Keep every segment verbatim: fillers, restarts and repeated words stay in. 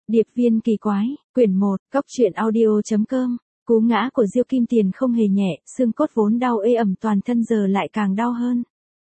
Điệp viên kỳ quái, quyển một, cốc truyện audio.com. Cú ngã của Diêu Kim Tiền không hề nhẹ, xương cốt vốn đau ê ẩm toàn thân giờ lại càng đau hơn.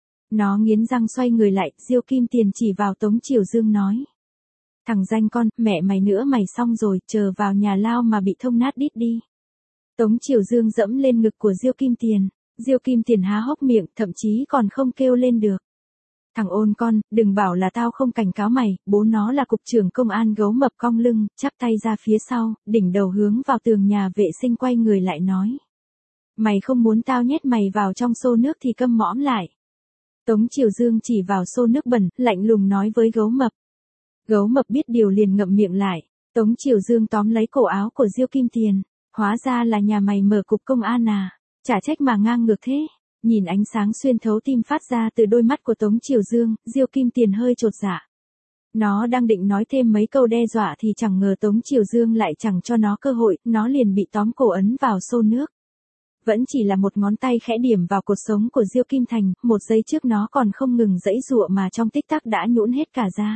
Nó nghiến răng xoay người lại, Diêu Kim Tiền chỉ vào Tống Triều Dương nói. Thằng danh con, mẹ mày nữa mày xong rồi, chờ vào nhà lao mà bị thông nát đít đi. Tống Triều Dương dẫm lên ngực của Diêu Kim Tiền. Diêu Kim Tiền há hốc miệng, thậm chí còn không kêu lên được. Thằng ôn con, đừng bảo là tao không cảnh cáo mày, bố nó là cục trưởng công an. Gấu mập cong lưng, chắp tay ra phía sau, đỉnh đầu hướng vào tường nhà vệ sinh quay người lại nói. Mày không muốn tao nhét mày vào trong xô nước thì câm mõm lại. Tống Triều Dương chỉ vào xô nước bẩn, lạnh lùng nói với gấu mập. Gấu mập biết điều liền ngậm miệng lại. Tống Triều Dương tóm lấy cổ áo của Diêu Kim Tiền. Hóa ra là nhà mày mở cục công an à, chả trách mà ngang ngược thế. Nhìn ánh sáng xuyên thấu tim phát ra từ đôi mắt của Tống Triều Dương, Diêu Kim Tiền hơi chột dạ. Nó đang định nói thêm mấy câu đe dọa thì chẳng ngờ Tống Triều Dương lại chẳng cho nó cơ hội, nó liền bị tóm cổ ấn vào xô nước. Vẫn chỉ là một ngón tay khẽ điểm vào cột sống của Diêu Kim Thành, một giây trước nó còn không ngừng giãy giụa mà trong tích tắc đã nhũn hết cả ra.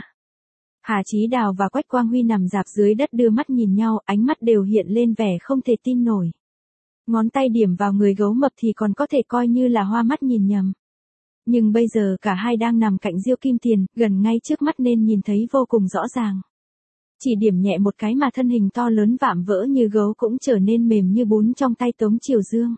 Hà Chí Đào và Quách Quang Huy nằm rạp dưới đất đưa mắt nhìn nhau, ánh mắt đều hiện lên vẻ không thể tin nổi. Ngón tay điểm vào người gấu mập thì còn có thể coi như là hoa mắt nhìn nhầm. Nhưng bây giờ cả hai đang nằm cạnh Diêu Kim Tiền, gần ngay trước mắt nên nhìn thấy vô cùng rõ ràng. Chỉ điểm nhẹ một cái mà thân hình to lớn vạm vỡ như gấu cũng trở nên mềm như bún trong tay Tống Triều Dương.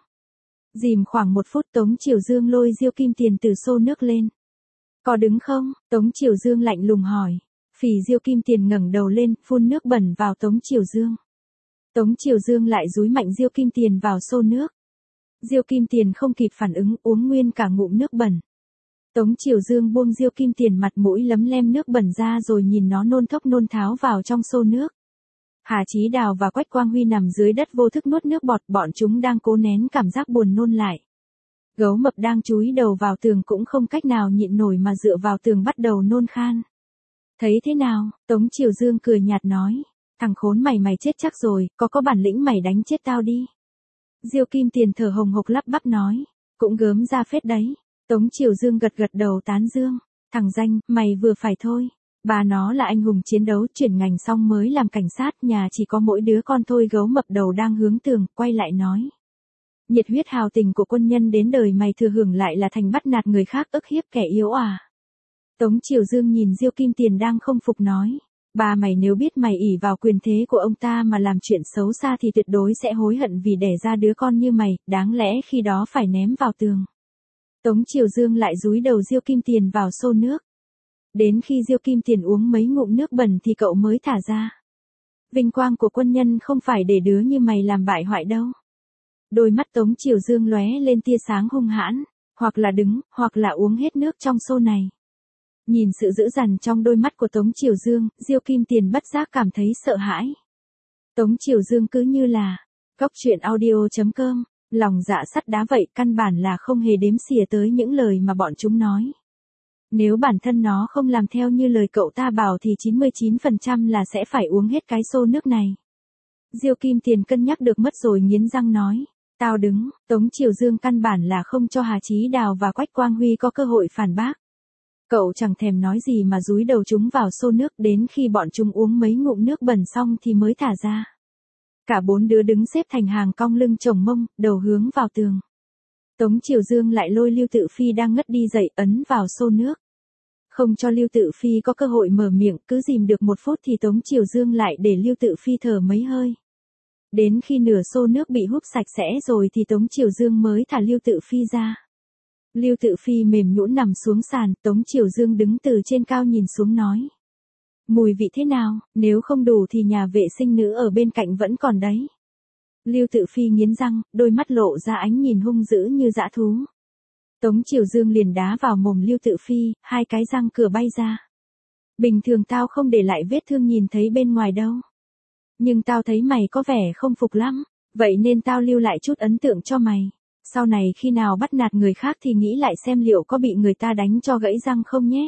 Dìm khoảng một phút Tống Triều Dương lôi Diêu Kim Tiền từ xô nước lên. Có đứng không? Tống Triều Dương lạnh lùng hỏi. Phì Diêu Kim Tiền ngẩng đầu lên, phun nước bẩn vào Tống Triều Dương. Tống Triều Dương lại dúi mạnh Diêu Kim Tiền vào xô nước. Diêu Kim Tiền không kịp phản ứng, uống nguyên cả ngụm nước bẩn. Tống Triều Dương buông Diêu Kim Tiền mặt mũi lấm lem nước bẩn ra rồi nhìn nó nôn thốc nôn tháo vào trong xô nước. Hà Chí Đào và Quách Quang Huy nằm dưới đất vô thức nuốt nước bọt, bọn chúng đang cố nén cảm giác buồn nôn lại. Gấu mập đang chúi đầu vào tường cũng không cách nào nhịn nổi mà dựa vào tường bắt đầu nôn khan. Thấy thế nào? Tống Triều Dương cười nhạt nói. Thằng khốn mày mày chết chắc rồi, có có bản lĩnh mày đánh chết tao đi. Diêu Kim Tiền thở hồng hộc lắp bắp nói. Cũng gớm ra phết đấy. Tống Triều Dương gật gật đầu tán dương. Thằng danh, mày vừa phải thôi. Bà nó là anh hùng chiến đấu, chuyển ngành xong mới làm cảnh sát, nhà chỉ có mỗi đứa con thôi. Gấu mập đầu đang hướng tường, quay lại nói. Nhiệt huyết hào tình của quân nhân đến đời mày thừa hưởng lại là thành bắt nạt người khác, ức hiếp kẻ yếu à. Tống Triều Dương nhìn Diêu Kim Tiền đang không phục nói. Ba mày nếu biết mày ỷ vào quyền thế của ông ta mà làm chuyện xấu xa thì tuyệt đối sẽ hối hận vì đẻ ra đứa con như mày, đáng lẽ khi đó phải ném vào tường. Tống Triều Dương lại dúi đầu Diêu Kim Tiền vào xô nước. Đến khi Diêu Kim Tiền uống mấy ngụm nước bẩn thì cậu mới thả ra. Vinh quang của quân nhân không phải để đứa như mày làm bại hoại đâu. Đôi mắt Tống Triều Dương lóe lên tia sáng hung hãn, hoặc là đứng, hoặc là uống hết nước trong xô này. Nhìn sự dữ dằn trong đôi mắt của Tống Triều Dương, Diêu Kim Tiền bất giác cảm thấy sợ hãi. Tống Triều Dương cứ như là, cốc truyện audio.com, lòng dạ sắt đá vậy, căn bản là không hề đếm xỉa tới những lời mà bọn chúng nói. Nếu bản thân nó không làm theo như lời cậu ta bảo thì chín mươi chín phần trăm là sẽ phải uống hết cái xô nước này. Diêu Kim Tiền cân nhắc được mất rồi nghiến răng nói, tao đứng. Tống Triều Dương căn bản là không cho Hà Chí Đào và Quách Quang Huy có cơ hội phản bác. Cậu chẳng thèm nói gì mà dúi đầu chúng vào xô nước, đến khi bọn chúng uống mấy ngụm nước bẩn xong thì mới thả ra. Cả bốn đứa đứng xếp thành hàng cong lưng chồng mông, đầu hướng vào tường. Tống Triều Dương lại lôi Lưu Tự Phi đang ngất đi dậy, ấn vào xô nước. Không cho Lưu Tự Phi có cơ hội mở miệng, cứ dìm được một phút thì Tống Triều Dương lại để Lưu Tự Phi thở mấy hơi. Đến khi nửa xô nước bị húp sạch sẽ rồi thì Tống Triều Dương mới thả Lưu Tự Phi ra. Lưu Tự Phi mềm nhũn nằm xuống sàn, Tống Triều Dương đứng từ trên cao nhìn xuống nói. Mùi vị thế nào, nếu không đủ thì nhà vệ sinh nữ ở bên cạnh vẫn còn đấy. Lưu Tự Phi nghiến răng, đôi mắt lộ ra ánh nhìn hung dữ như dã thú. Tống Triều Dương liền đá vào mồm Lưu Tự Phi, hai cái răng cửa bay ra. Bình thường tao không để lại vết thương nhìn thấy bên ngoài đâu. Nhưng tao thấy mày có vẻ không phục lắm, vậy nên tao lưu lại chút ấn tượng cho mày. Sau này khi nào bắt nạt người khác thì nghĩ lại xem liệu có bị người ta đánh cho gãy răng không nhé.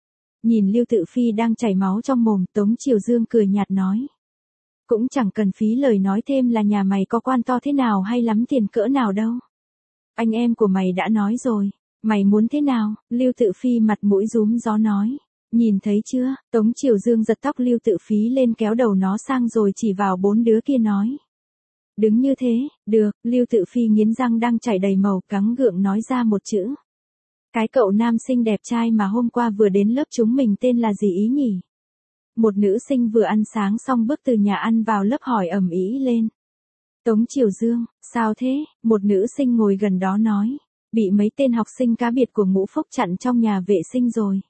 Nhìn Lưu Tự Phi đang chảy máu trong mồm, Tống Triều Dương cười nhạt nói. Cũng chẳng cần phí lời nói thêm là nhà mày có quan to thế nào hay lắm tiền cỡ nào đâu. Anh em của mày đã nói rồi, mày muốn thế nào? Lưu Tự Phi mặt mũi rúm gió nói. Nhìn thấy chưa, Tống Triều Dương giật tóc Lưu Tự Phí lên kéo đầu nó sang rồi chỉ vào bốn đứa kia nói. Đứng như thế, được, Lưu Tự Phi nghiến răng đang chảy đầy màu cắn gượng nói ra một chữ. Cái cậu nam sinh đẹp trai mà hôm qua vừa đến lớp chúng mình tên là gì ý nhỉ? Một nữ sinh vừa ăn sáng xong bước từ nhà ăn vào lớp hỏi ầm ĩ lên. Tống Triều Dương, sao thế? Một nữ sinh ngồi gần đó nói. Bị mấy tên học sinh cá biệt của Ngũ Phúc chặn trong nhà vệ sinh rồi.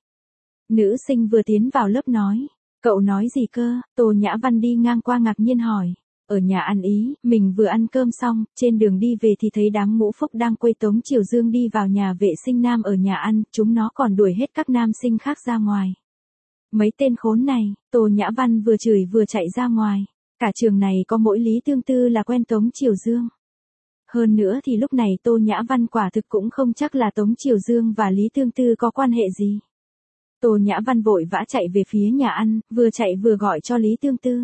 Nữ sinh vừa tiến vào lớp nói. Cậu nói gì cơ? Tô Nhã Văn đi ngang qua ngạc nhiên hỏi. Ở nhà ăn ý, mình vừa ăn cơm xong, trên đường đi về thì thấy đám Ngũ Phúc đang quây Tống Triều Dương đi vào nhà vệ sinh nam ở nhà ăn, chúng nó còn đuổi hết các nam sinh khác ra ngoài. Mấy tên khốn này, Tô Nhã Văn vừa chửi vừa chạy ra ngoài. Cả trường này có mỗi Lý Tương Tư là quen Tống Triều Dương. Hơn nữa thì lúc này Tô Nhã Văn quả thực cũng không chắc là Tống Triều Dương và Lý Tương Tư có quan hệ gì. Tô Nhã Văn vội vã chạy về phía nhà ăn, vừa chạy vừa gọi cho Lý Tương Tư.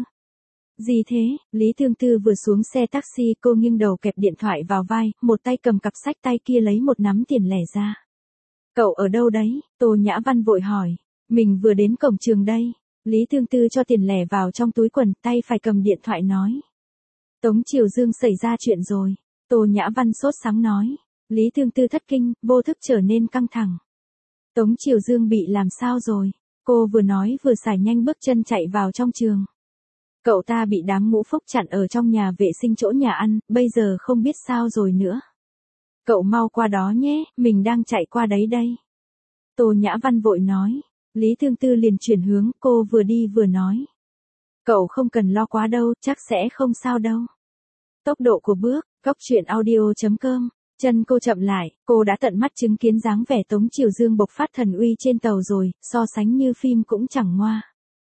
Gì thế? Lý Tương Tư vừa xuống xe taxi, cô nghiêng đầu kẹp điện thoại vào vai, một tay cầm cặp sách tay kia lấy một nắm tiền lẻ ra. Cậu ở đâu đấy? Tô Nhã Văn vội hỏi. Mình vừa đến cổng trường đây. Lý Tương Tư cho tiền lẻ vào trong túi quần, tay phải cầm điện thoại nói. Tống Triều Dương xảy ra chuyện rồi. Tô Nhã Văn sốt sắng nói. Lý Tương Tư thất kinh, vô thức trở nên căng thẳng. Tống Triều Dương bị làm sao rồi? Cô vừa nói vừa xài nhanh bước chân chạy vào trong trường. Cậu ta bị đám Ngũ Phúc chặn ở trong nhà vệ sinh chỗ nhà ăn, bây giờ không biết sao rồi nữa. Cậu mau qua đó nhé, mình đang chạy qua đấy đây. Tô Nhã Văn vội nói. Lý Tương Tư liền chuyển hướng, cô vừa đi vừa nói. Cậu không cần lo quá đâu, chắc sẽ không sao đâu. Tốc độ của bước, cóc truyện audio chấm com. Chân cô chậm lại, cô đã tận mắt chứng kiến dáng vẻ Tống Triều Dương bộc phát thần uy trên tàu rồi, so sánh như phim cũng chẳng ngoa.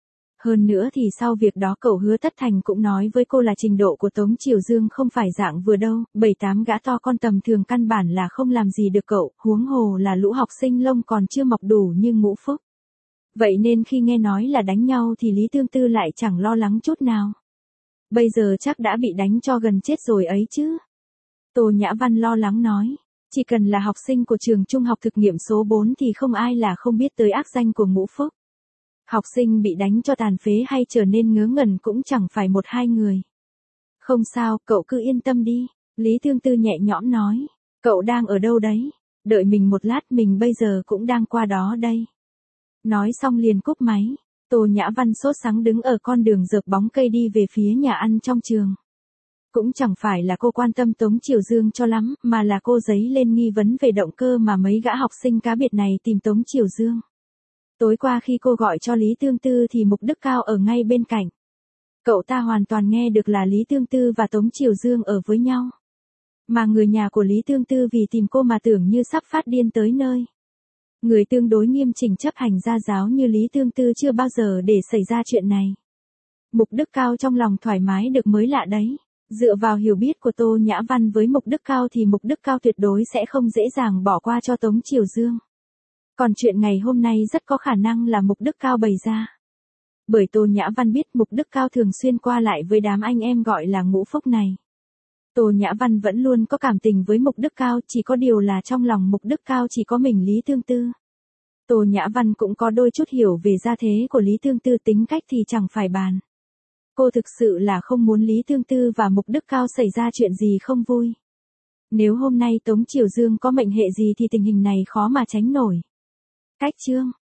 Hơn nữa thì sau việc đó cậu Hứa Tất Thành cũng nói với cô là trình độ của Tống Triều Dương không phải dạng vừa đâu, bảy tám gã to con tầm thường căn bản là không làm gì được cậu, huống hồ là lũ học sinh lông còn chưa mọc đủ như Ngũ Phúc. Vậy nên khi nghe nói là đánh nhau thì Lý Tương Tư lại chẳng lo lắng chút nào. Bây giờ chắc đã bị đánh cho gần chết rồi ấy chứ. Tô Nhã Văn lo lắng nói. Chỉ cần là học sinh của trường trung học thực nghiệm số bốn thì không ai là không biết tới ác danh của Ngũ Phúc. Học sinh bị đánh cho tàn phế hay trở nên ngớ ngẩn cũng chẳng phải một hai người. Không sao, cậu cứ yên tâm đi. Lý Tương Tư nhẹ nhõm nói. Cậu đang ở đâu đấy? Đợi mình một lát, mình bây giờ cũng đang qua đó đây. Nói xong liền cúp máy. Tô Nhã Văn sốt sắng đứng ở con đường rợp bóng cây đi về phía nhà ăn trong trường. Cũng chẳng phải là cô quan tâm Tống Triều Dương cho lắm, mà là cô dấy lên nghi vấn về động cơ mà mấy gã học sinh cá biệt này tìm Tống Triều Dương. Tối qua khi cô gọi cho Lý Tương Tư thì Mục Đức Cao ở ngay bên cạnh. Cậu ta hoàn toàn nghe được là Lý Tương Tư và Tống Triều Dương ở với nhau. Mà người nhà của Lý Tương Tư vì tìm cô mà tưởng như sắp phát điên tới nơi. Người tương đối nghiêm chỉnh chấp hành gia giáo như Lý Tương Tư chưa bao giờ để xảy ra chuyện này. Mục Đức Cao trong lòng thoải mái được mới lạ đấy. Dựa vào hiểu biết của Tô Nhã Văn với Mục Đức Cao thì Mục Đức Cao tuyệt đối sẽ không dễ dàng bỏ qua cho Tống Triều Dương. Còn chuyện ngày hôm nay rất có khả năng là Mục Đức Cao bày ra. Bởi Tô Nhã Văn biết Mục Đức Cao thường xuyên qua lại với đám anh em gọi là Ngũ Phúc này. Tô Nhã Văn vẫn luôn có cảm tình với Mục Đức Cao, chỉ có điều là trong lòng Mục Đức Cao chỉ có mình Lý Tương Tư. Tô Nhã Văn cũng có đôi chút hiểu về gia thế của Lý Tương Tư, tính cách thì chẳng phải bàn. Cô thực sự là không muốn Lý Tương Tư và Mục Đức Cao xảy ra chuyện gì không vui. Nếu hôm nay Tống Triều Dương có mệnh hệ gì thì tình hình này khó mà tránh nổi. Cách chương